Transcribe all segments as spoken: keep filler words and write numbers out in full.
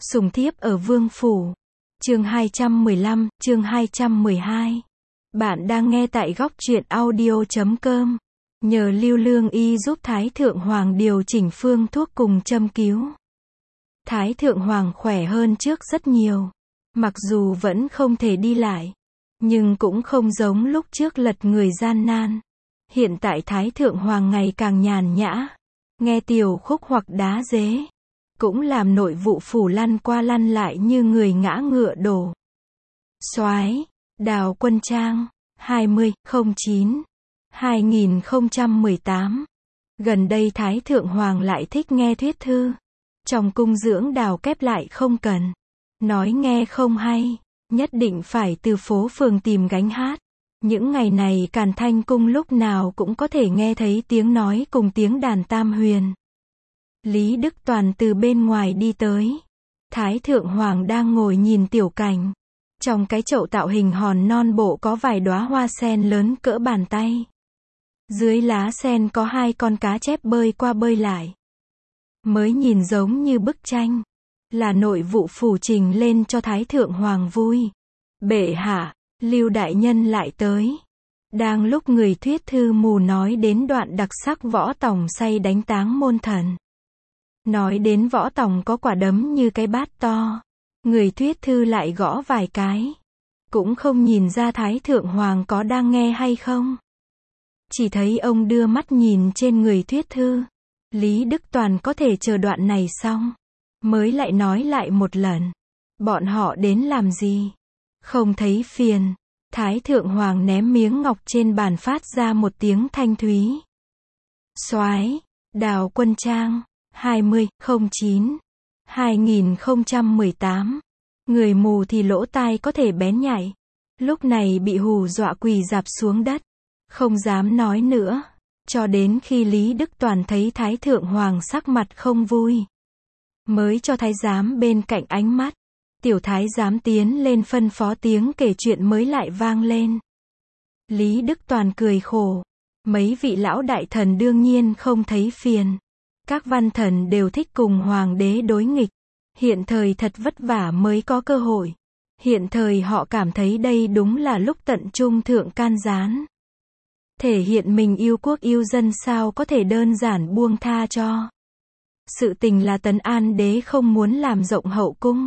Sùng thiếp ở vương phủ. Chương hai trăm mười lăm, chương hai trăm mười hai. Bạn đang nghe tại góc truyện audio chấm com. Nhờ Lưu Lương Y giúp Thái Thượng Hoàng điều chỉnh phương thuốc cùng châm cứu. Thái Thượng Hoàng khỏe hơn trước rất nhiều. Mặc dù vẫn không thể đi lại, nhưng cũng không giống lúc trước lật người gian nan. Hiện tại Thái Thượng Hoàng ngày càng nhàn nhã, nghe tiểu khúc hoặc đá dế, cũng làm nội vụ phủ lăn qua lăn lại như người ngã ngựa đổ. Soái, Đào Quân Trang, hai mươi không chín hai nghìn không trăm mười tám. Gần đây Thái Thượng Hoàng lại thích nghe thuyết thư. Trong cung dưỡng đào kép lại không cần. Nói nghe không hay, nhất định phải từ phố phường tìm gánh hát. Những ngày này Càn Thanh cung lúc nào cũng có thể nghe thấy tiếng nói cùng tiếng đàn tam huyền. Lý Đức Toàn từ bên ngoài đi tới. Thái Thượng Hoàng đang ngồi nhìn tiểu cảnh. Trong cái chậu tạo hình hòn non bộ có vài đóa hoa sen lớn cỡ bàn tay. Dưới lá sen có hai con cá chép bơi qua bơi lại. Mới nhìn giống như bức tranh. Là nội vụ phủ trình lên cho Thái Thượng Hoàng vui. Bệ hạ, Lưu đại nhân lại tới. Đang lúc người thuyết thư mù nói đến đoạn đặc sắc Võ Tòng say đánh táng môn thần. Nói đến Võ Tòng có quả đấm như cái bát to. Người thuyết thư lại gõ vài cái. Cũng không nhìn ra Thái Thượng Hoàng có đang nghe hay không. Chỉ thấy ông đưa mắt nhìn trên người thuyết thư. Lý Đức Toàn có thể chờ đoạn này xong. Mới lại nói lại một lần. Bọn họ đến làm gì? Không thấy phiền. Thái Thượng Hoàng ném miếng ngọc trên bàn phát ra một tiếng thanh thúy. Soái, Đào Quân Trang, hai mươi không chín hai nghìn không trăm mười tám. Người mù thì lỗ tai có thể bén nhạy. Lúc này bị hù dọa quỳ rạp xuống đất. Không dám nói nữa. Cho đến khi Lý Đức Toàn thấy Thái Thượng Hoàng sắc mặt không vui. Mới cho thái giám bên cạnh ánh mắt. Tiểu thái giám tiến lên phân phó tiếng kể chuyện mới lại vang lên. Lý Đức Toàn cười khổ. Mấy vị lão đại thần đương nhiên không thấy phiền. Các văn thần đều thích cùng hoàng đế đối nghịch. Hiện thời thật vất vả mới có cơ hội. Hiện thời họ cảm thấy đây đúng là lúc tận trung thượng can gián. Thể hiện mình yêu quốc yêu dân sao có thể đơn giản buông tha cho. Sự tình là Tấn An đế không muốn làm rộng hậu cung.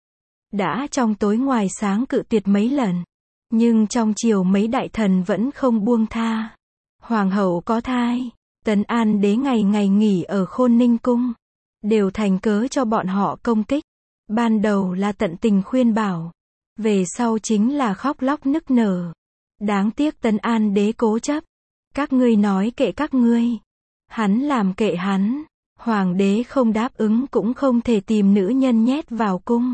Đã trong tối ngoài sáng cự tuyệt mấy lần. Nhưng trong chiều mấy đại thần vẫn không buông tha. Hoàng hậu có thai. Tấn An đế ngày ngày nghỉ ở Khôn Ninh cung. Đều thành cớ cho bọn họ công kích. Ban đầu là tận tình khuyên bảo. Về sau chính là khóc lóc nức nở. Đáng tiếc Tấn An đế cố chấp. Các ngươi nói kệ các ngươi. Hắn làm kệ hắn. Hoàng đế không đáp ứng cũng không thể tìm nữ nhân nhét vào cung.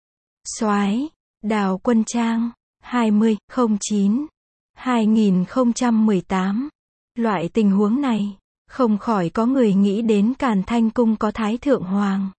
Soái, Đào Quân Trang, hai mươi không chín hai nghìn không trăm mười tám. Loại tình huống này, không khỏi có người nghĩ đến Càn Thanh cung có Thái Thượng Hoàng.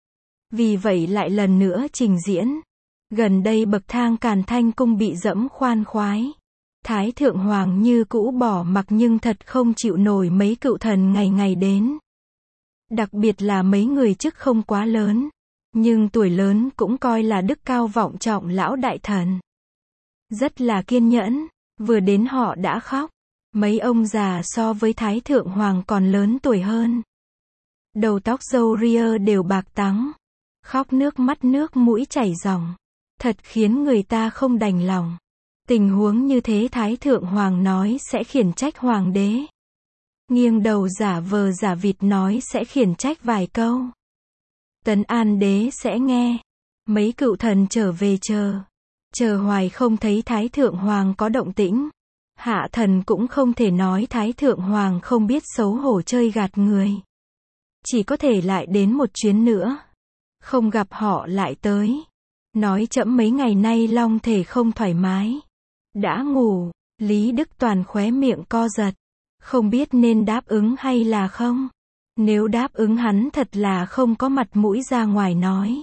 Vì vậy lại lần nữa trình diễn. Gần đây bậc thang Càn Thanh cung bị dẫm khoan khoái. Thái Thượng Hoàng như cũ bỏ mặc nhưng thật không chịu nổi mấy cựu thần ngày ngày đến. Đặc biệt là mấy người chức không quá lớn. Nhưng tuổi lớn cũng coi là đức cao vọng trọng lão đại thần. Rất là kiên nhẫn. Vừa đến họ đã khóc. Mấy ông già so với Thái Thượng Hoàng còn lớn tuổi hơn. Đầu tóc râu ria đều bạc tắng. Khóc nước mắt nước mũi chảy ròng. Thật khiến người ta không đành lòng. Tình huống như thế Thái Thượng Hoàng nói sẽ khiển trách Hoàng đế. Nghiêng đầu giả vờ giả vịt nói sẽ khiển trách vài câu. Tấn An đế sẽ nghe. Mấy cựu thần trở về chờ. Chờ hoài không thấy Thái Thượng Hoàng có động tĩnh. Hạ thần cũng không thể nói Thái Thượng Hoàng không biết xấu hổ chơi gạt người. Chỉ có thể lại đến một chuyến nữa. Không gặp họ lại tới. Nói trẫm mấy ngày nay long thể không thoải mái. Đã ngủ. Lý Đức Toàn khóe miệng co giật. Không biết nên đáp ứng hay là không. Nếu đáp ứng hắn thật là không có mặt mũi ra ngoài nói.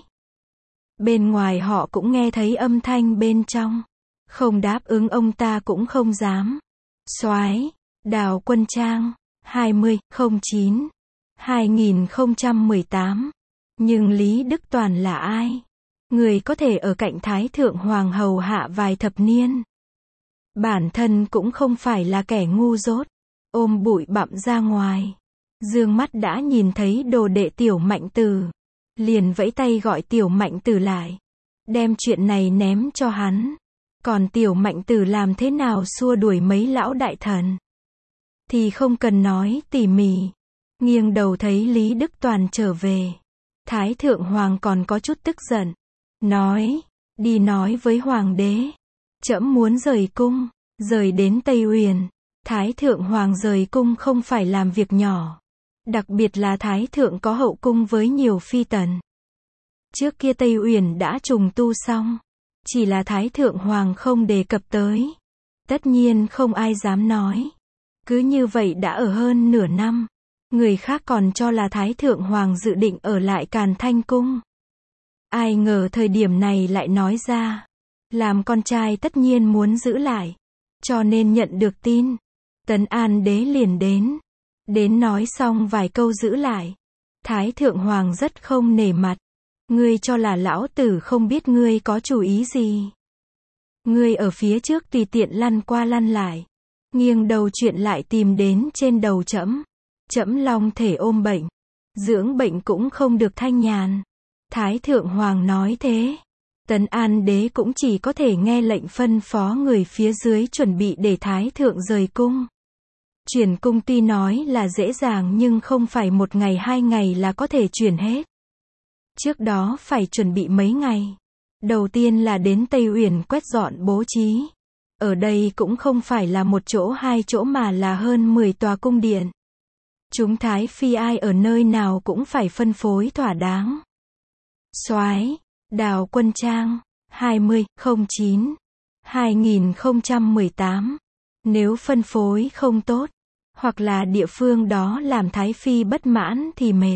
Bên ngoài họ cũng nghe thấy âm thanh bên trong. Không đáp ứng ông ta cũng không dám. Soái, Đào Quân Trang, hai mươi không chín hai nghìn không trăm mười tám. Nhưng Lý Đức Toàn là ai? Người có thể ở cạnh Thái Thượng Hoàng hầu hạ vài thập niên. Bản thân cũng không phải là kẻ ngu dốt. Ôm bụi bặm ra ngoài. Dương mắt đã nhìn thấy đồ đệ Tiểu Mạnh Tử. Liền vẫy tay gọi Tiểu Mạnh Tử lại. Đem chuyện này ném cho hắn. Còn Tiểu Mạnh Tử làm thế nào xua đuổi mấy lão đại thần? Thì không cần nói tỉ mỉ. Nghiêng đầu thấy Lý Đức Toàn trở về. Thái Thượng Hoàng còn có chút tức giận. Nói, đi nói với Hoàng đế. Trẫm muốn rời cung, rời đến Tây Uyển. Thái Thượng Hoàng rời cung không phải làm việc nhỏ. Đặc biệt là Thái Thượng có hậu cung với nhiều phi tần. Trước kia Tây Uyển đã trùng tu xong. Chỉ là Thái Thượng Hoàng không đề cập tới. Tất nhiên không ai dám nói. Cứ như vậy đã ở hơn nửa năm. Người khác còn cho là Thái Thượng Hoàng dự định ở lại Càn Thanh Cung. Ai ngờ thời điểm này lại nói ra. Làm con trai tất nhiên muốn giữ lại. Cho nên nhận được tin. Tấn An đế liền đến. Đến nói xong vài câu giữ lại. Thái Thượng Hoàng rất không nể mặt. Ngươi cho là lão tử không biết ngươi có chủ ý gì. Ngươi ở phía trước tùy tiện lăn qua lăn lại. Nghiêng đầu chuyện lại tìm đến trên đầu trẫm. Trẫm long thể ôm bệnh. Dưỡng bệnh cũng không được thanh nhàn. Thái Thượng Hoàng nói thế. Tấn An đế cũng chỉ có thể nghe lệnh phân phó người phía dưới chuẩn bị để Thái Thượng rời cung. Chuyển cung tuy nói là dễ dàng nhưng không phải một ngày hai ngày là có thể chuyển hết. Trước đó phải chuẩn bị mấy ngày. Đầu tiên là đến Tây Uyển quét dọn bố trí. Ở đây cũng không phải là một chỗ hai chỗ mà là hơn mười tòa cung điện. Chúng Thái Phi ai ở nơi nào cũng phải phân phối thỏa đáng. Soái, Đào Quân Trang, hai mươi không chín hai nghìn không trăm mười tám. Nếu phân phối không tốt, hoặc là địa phương đó làm Thái Phi bất mãn thì mệt.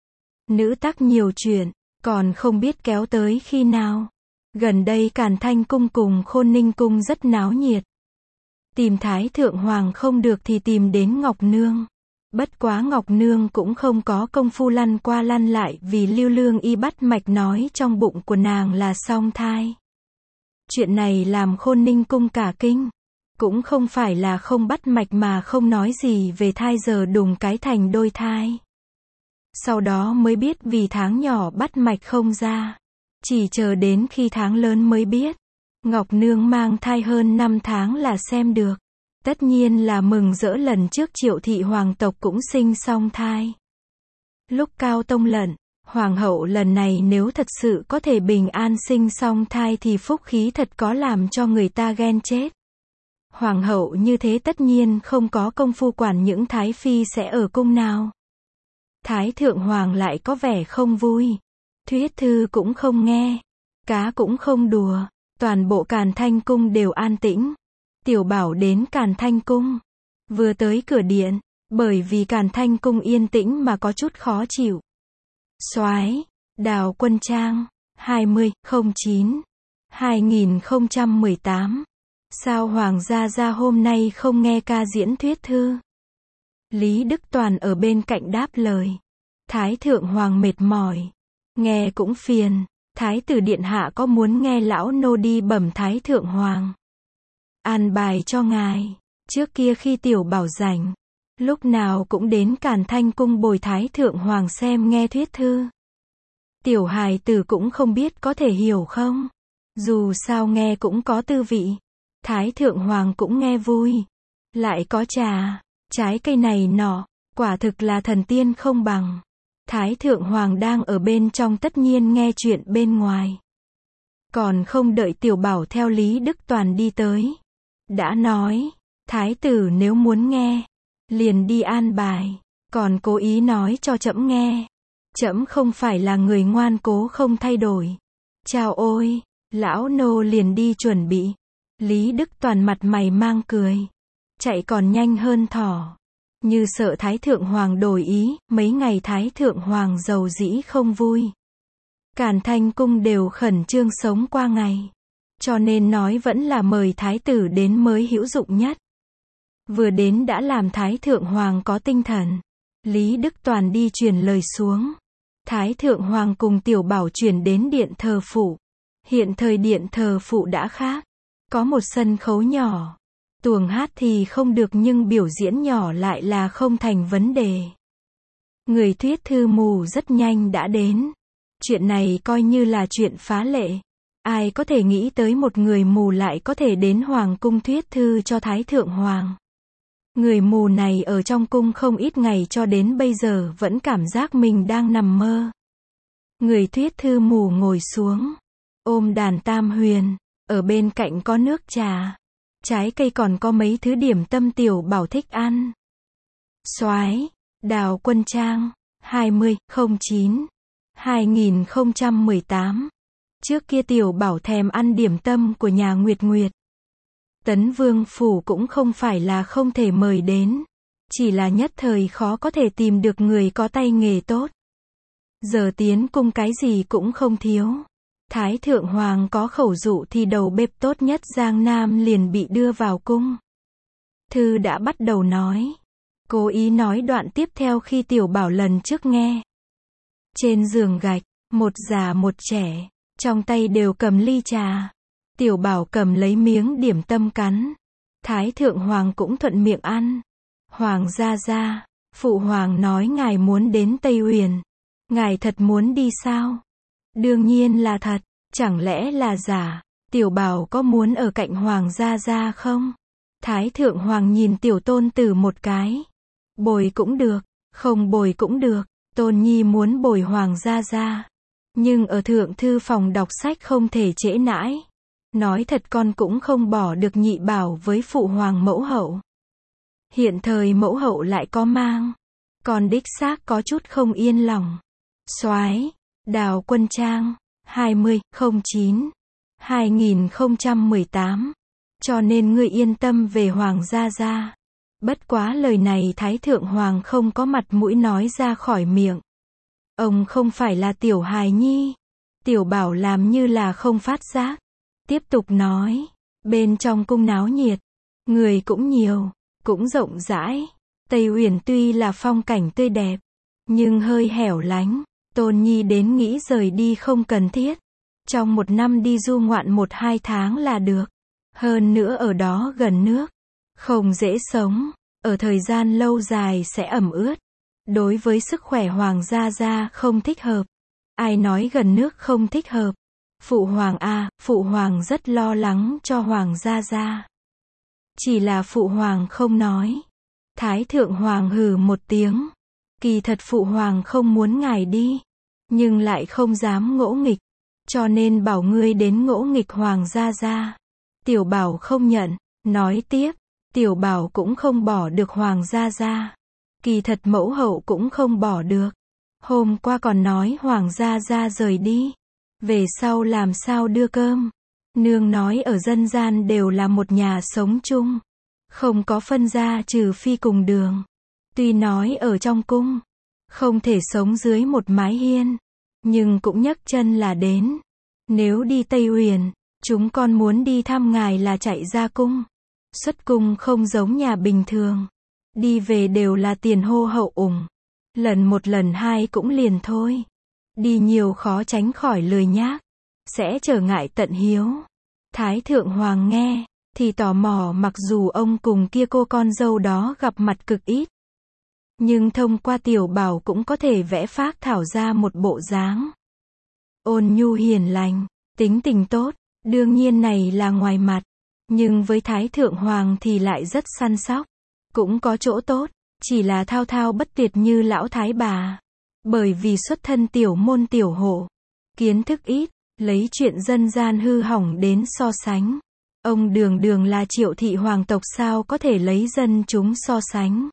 Nữ tắc nhiều chuyện, còn không biết kéo tới khi nào. Gần đây Càn Thanh Cung cùng Khôn Ninh Cung rất náo nhiệt. Tìm Thái Thượng Hoàng không được thì tìm đến Ngọc Nương. Bất quá Ngọc Nương cũng không có công phu lăn qua lăn lại vì Lưu Lương y bắt mạch nói trong bụng của nàng là song thai. Chuyện này làm Khôn Ninh Cung cả kinh. Cũng không phải là không bắt mạch mà không nói gì về thai giờ đùng cái thành đôi thai. Sau đó mới biết vì tháng nhỏ bắt mạch không ra. Chỉ chờ đến khi tháng lớn mới biết. Ngọc Nương mang thai hơn năm tháng là xem được. Tất nhiên là mừng rỡ lần trước Triệu thị hoàng tộc cũng sinh song thai. Lúc Cao Tông lận, Hoàng hậu lần này nếu thật sự có thể bình an sinh song thai thì phúc khí thật có làm cho người ta ghen chết. Hoàng hậu như thế tất nhiên không có công phu quản những Thái Phi sẽ ở cung nào. Thái Thượng Hoàng lại có vẻ không vui. Thuyết thư cũng không nghe. Cá cũng không đùa. Toàn bộ Càn Thanh Cung đều an tĩnh. Tiểu Bảo đến Càn Thanh Cung. Vừa tới cửa điện. Bởi vì Càn Thanh Cung yên tĩnh mà có chút khó chịu. Soái, Đào Quân Trang, hai mươi không chín hai nghìn không trăm mười tám. Sao Hoàng gia gia hôm nay không nghe ca diễn thuyết thư? Lý Đức Toàn ở bên cạnh đáp lời. Thái Thượng Hoàng mệt mỏi. Nghe cũng phiền. Thái tử điện hạ có muốn nghe lão nô đi bẩm Thái Thượng Hoàng? An bài cho ngài. Trước kia khi Tiểu Bảo rảnh, lúc nào cũng đến Càn Thanh Cung bồi Thái Thượng Hoàng xem nghe thuyết thư. Tiểu hài tử cũng không biết có thể hiểu không? Dù sao nghe cũng có tư vị. Thái Thượng Hoàng cũng nghe vui. Lại có trà, trái cây này nọ, quả thực là thần tiên không bằng. Thái Thượng Hoàng đang ở bên trong tất nhiên nghe chuyện bên ngoài. Còn không đợi Tiểu Bảo theo Lý Đức Toàn đi tới. Đã nói, Thái tử nếu muốn nghe, liền đi an bài. Còn cố ý nói cho trẫm nghe. Trẫm không phải là người ngoan cố không thay đổi. Chào ôi, lão nô liền đi chuẩn bị. Lý Đức Toàn mặt mày mang cười. Chạy còn nhanh hơn thỏ. Như sợ Thái Thượng Hoàng đổi ý, mấy ngày Thái Thượng Hoàng giàu dĩ không vui. Càn Thanh Cung đều khẩn trương sống qua ngày. Cho nên nói vẫn là mời Thái tử đến mới hữu dụng nhất. Vừa đến đã làm Thái Thượng Hoàng có tinh thần. Lý Đức Toàn đi truyền lời xuống. Thái thượng hoàng cùng tiểu bảo chuyển đến điện thờ phụ. Hiện thời điện thờ phụ đã khác. Có một sân khấu nhỏ. Tuồng hát thì không được nhưng biểu diễn nhỏ lại là không thành vấn đề. Người thuyết thư mù rất nhanh đã đến. Chuyện này coi như là chuyện phá lệ. Ai có thể nghĩ tới một người mù lại có thể đến hoàng cung thuyết thư cho Thái thượng hoàng. Người mù này ở trong cung không ít ngày cho đến bây giờ vẫn cảm giác mình đang nằm mơ. Người thuyết thư mù ngồi xuống, ôm đàn tam huyền, ở bên cạnh có nước trà, trái cây còn có mấy thứ điểm tâm tiểu bảo thích ăn. Soái, Đào Quân Trang, hai mươi không chín hai nghìn không trăm mười tám. Trước kia tiểu bảo thèm ăn điểm tâm của nhà Nguyệt Nguyệt. Tấn Vương Phủ cũng không phải là không thể mời đến. Chỉ là nhất thời khó có thể tìm được người có tay nghề tốt. Giờ tiến cung cái gì cũng không thiếu. Thái thượng hoàng có khẩu dụ thì đầu bếp tốt nhất Giang Nam liền bị đưa vào cung. Thư đã bắt đầu nói. Cố ý nói đoạn tiếp theo khi tiểu bảo lần trước nghe. Trên giường gạch, một già một trẻ, trong tay đều cầm ly trà. Tiểu bảo cầm lấy miếng điểm tâm cắn. Thái thượng hoàng cũng thuận miệng ăn. Hoàng gia gia, phụ hoàng nói ngài muốn đến Tây Uyển. Ngài thật muốn đi sao? Đương nhiên là thật, chẳng lẽ là giả? Tiểu bảo có muốn ở cạnh hoàng gia gia không? Thái thượng hoàng nhìn tiểu tôn tử một cái. Bồi cũng được, không bồi cũng được. Tôn nhi muốn bồi hoàng gia gia. Nhưng ở thượng thư phòng đọc sách không thể trễ nãi. Nói thật con cũng không bỏ được nhị bảo với phụ hoàng mẫu hậu. Hiện thời mẫu hậu lại có mang. Con đích xác có chút không yên lòng. Soái, Đào Quân Trang, hai mươi không chín hai nghìn không trăm mười tám. Cho nên ngươi yên tâm về hoàng gia gia. Bất quá lời này Thái thượng hoàng không có mặt mũi nói ra khỏi miệng. Ông không phải là tiểu hài nhi. Tiểu bảo làm như là không phát giác. Tiếp tục nói, bên trong cung náo nhiệt, người cũng nhiều, cũng rộng rãi. Tây Uyển tuy là phong cảnh tươi đẹp, nhưng hơi hẻo lánh. Tôn nhi đến nghĩ rời đi không cần thiết. Trong một năm đi du ngoạn một hai tháng là được. Hơn nữa ở đó gần nước, không dễ sống. Ở thời gian lâu dài sẽ ẩm ướt. Đối với sức khỏe hoàng gia gia không thích hợp. Ai nói gần nước không thích hợp? Phụ hoàng a, phụ hoàng rất lo lắng cho hoàng gia gia. Chỉ là phụ hoàng không nói. Thái thượng hoàng hừ một tiếng. Kỳ thật phụ hoàng không muốn ngài đi, nhưng lại không dám ngỗ nghịch, cho nên bảo ngươi đến ngỗ nghịch hoàng gia gia. Tiểu bảo không nhận, nói tiếp, tiểu bảo cũng không bỏ được hoàng gia gia. Kỳ thật mẫu hậu cũng không bỏ được. Hôm qua còn nói hoàng gia gia rời đi. Về sau làm sao đưa cơm? Nương nói ở dân gian đều là một nhà sống chung. Không có phân gia trừ phi cùng đường. Tuy nói ở trong cung, không thể sống dưới một mái hiên. Nhưng cũng nhấc chân là đến. Nếu đi Tây Uyển, chúng con muốn đi thăm ngài là chạy ra cung. Xuất cung không giống nhà bình thường. Đi về đều là tiền hô hậu ủng. Lần một lần hai cũng liền thôi. Đi nhiều khó tránh khỏi lười nhác. Sẽ trở ngại tận hiếu. Thái thượng hoàng nghe, thì tò mò mặc dù ông cùng kia cô con dâu đó gặp mặt cực ít. Nhưng thông qua tiểu bảo cũng có thể vẽ phác thảo ra một bộ dáng. Ôn nhu hiền lành, tính tình tốt, đương nhiên này là ngoài mặt. Nhưng với Thái thượng hoàng thì lại rất săn sóc. Cũng có chỗ tốt, chỉ là thao thao bất tuyệt như lão thái bà. Bởi vì xuất thân tiểu môn tiểu hộ, kiến thức ít, lấy chuyện dân gian hư hỏng đến so sánh. Ông đường đường là Triệu thị hoàng tộc sao có thể lấy dân chúng so sánh.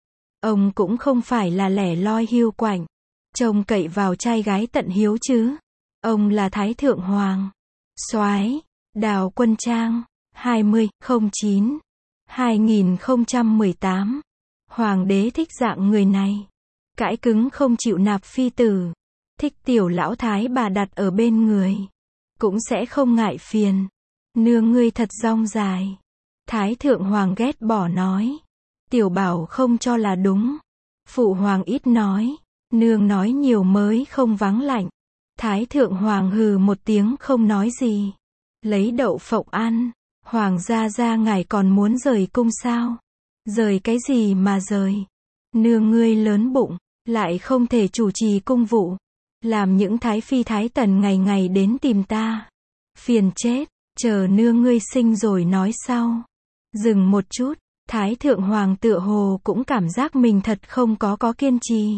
Ông cũng không phải là lẻ loi hiu quạnh, trông cậy vào trai gái tận hiếu chứ. Ông là Thái thượng hoàng. Soái, Đào Quân Trang, hai mươi không chín hai nghìn không trăm mười tám. Hoàng đế thích dạng người này. Cãi cứng không chịu nạp phi tử. Thích tiểu lão thái bà đặt ở bên người. Cũng sẽ không ngại phiền. Nương ngươi thật rong dài. Thái thượng hoàng ghét bỏ nói. Tiểu bảo không cho là đúng. Phụ hoàng ít nói. Nương nói nhiều mới không vắng lạnh. Thái thượng hoàng hừ một tiếng không nói gì. Lấy đậu phộng ăn. Hoàng gia gia ngài còn muốn rời cung sao? Rời cái gì mà rời? Nương ngươi lớn bụng, lại không thể chủ trì cung vụ. Làm những thái phi thái tần ngày ngày đến tìm ta. Phiền chết, chờ nương ngươi sinh rồi nói sau. Dừng một chút, Thái thượng hoàng tựa hồ cũng cảm giác mình thật không có có kiên trì.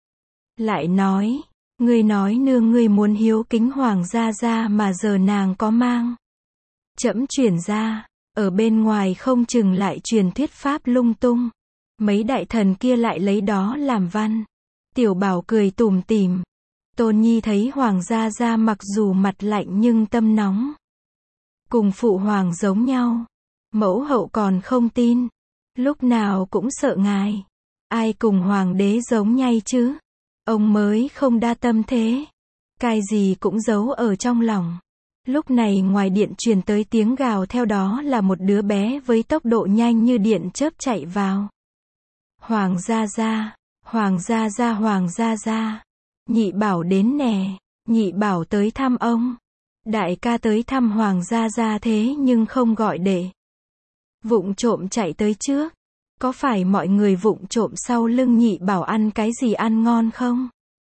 Lại nói, ngươi nói nương ngươi muốn hiếu kính hoàng gia gia mà giờ nàng có mang. Trẫm chuyển ra, ở bên ngoài không chừng lại truyền thuyết pháp lung tung. Mấy đại thần kia lại lấy đó làm văn. Tiểu Bảo cười tủm tỉm. Tôn Nhi thấy hoàng gia gia mặc dù mặt lạnh nhưng tâm nóng. Cùng phụ hoàng giống nhau. Mẫu hậu còn không tin. Lúc nào cũng sợ ngài. Ai cùng hoàng đế giống nhây chứ? Ông mới không đa tâm thế. Cái gì cũng giấu ở trong lòng. Lúc này ngoài điện truyền tới tiếng gào, theo đó là một đứa bé với tốc độ nhanh như điện chớp chạy vào. Hoàng gia gia, hoàng gia gia, hoàng gia gia. Nhị Bảo đến nè, Nhị Bảo tới thăm ông. Đại ca tới thăm hoàng gia gia thế nhưng không gọi đệ. Vụng trộm chạy tới trước. Có phải mọi người vụng trộm sau lưng Nhị Bảo ăn cái gì ăn ngon không?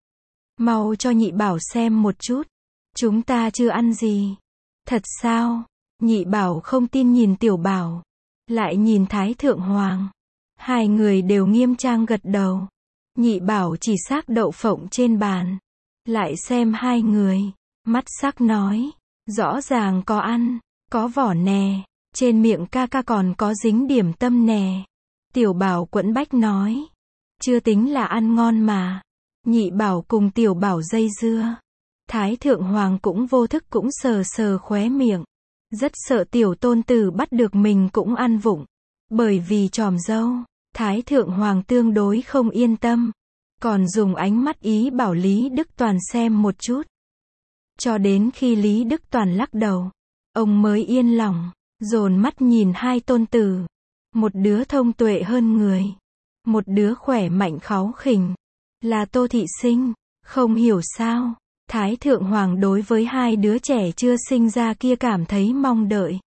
Mau cho Nhị Bảo xem một chút. Chúng ta chưa ăn gì. Thật sao? Nhị Bảo không tin nhìn Tiểu Bảo. Lại nhìn Thái Thượng Hoàng. Hai người đều nghiêm trang gật đầu. Nhị Bảo chỉ xác đậu phộng trên bàn. Lại xem hai người. Mắt sắc nói. Rõ ràng có ăn. Có vỏ nè. Trên miệng ca ca còn có dính điểm tâm nè. Tiểu Bảo quẫn bách nói. Chưa tính là ăn ngon mà. Nhị Bảo cùng Tiểu Bảo dây dưa. Thái Thượng Hoàng cũng vô thức cũng sờ sờ khóe miệng. Rất sợ tiểu tôn tử bắt được mình cũng ăn vụng. Bởi vì tròm dâu, Thái Thượng Hoàng tương đối không yên tâm. Còn dùng ánh mắt ý bảo Lý Đức Toàn xem một chút. Cho đến khi Lý Đức Toàn lắc đầu, ông mới yên lòng, dồn mắt nhìn hai tôn tử. Một đứa thông tuệ hơn người. Một đứa khỏe mạnh kháu khỉnh. Là Tô Thị Sinh. Không hiểu sao. Thái Thượng Hoàng đối với hai đứa trẻ chưa sinh ra kia cảm thấy mong đợi.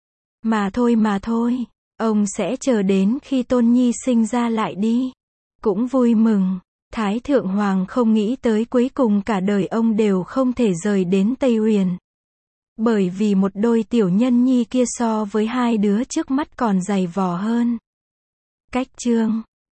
Mà thôi mà thôi. Ông sẽ chờ đến khi Tôn Nhi sinh ra lại đi. Cũng vui mừng. Thái Thượng Hoàng không nghĩ tới cuối cùng cả đời ông đều không thể rời đến Tây Uyển. Bởi vì một đôi tiểu nhân nhi kia so với hai đứa trước mắt còn dày vò hơn. Cách chương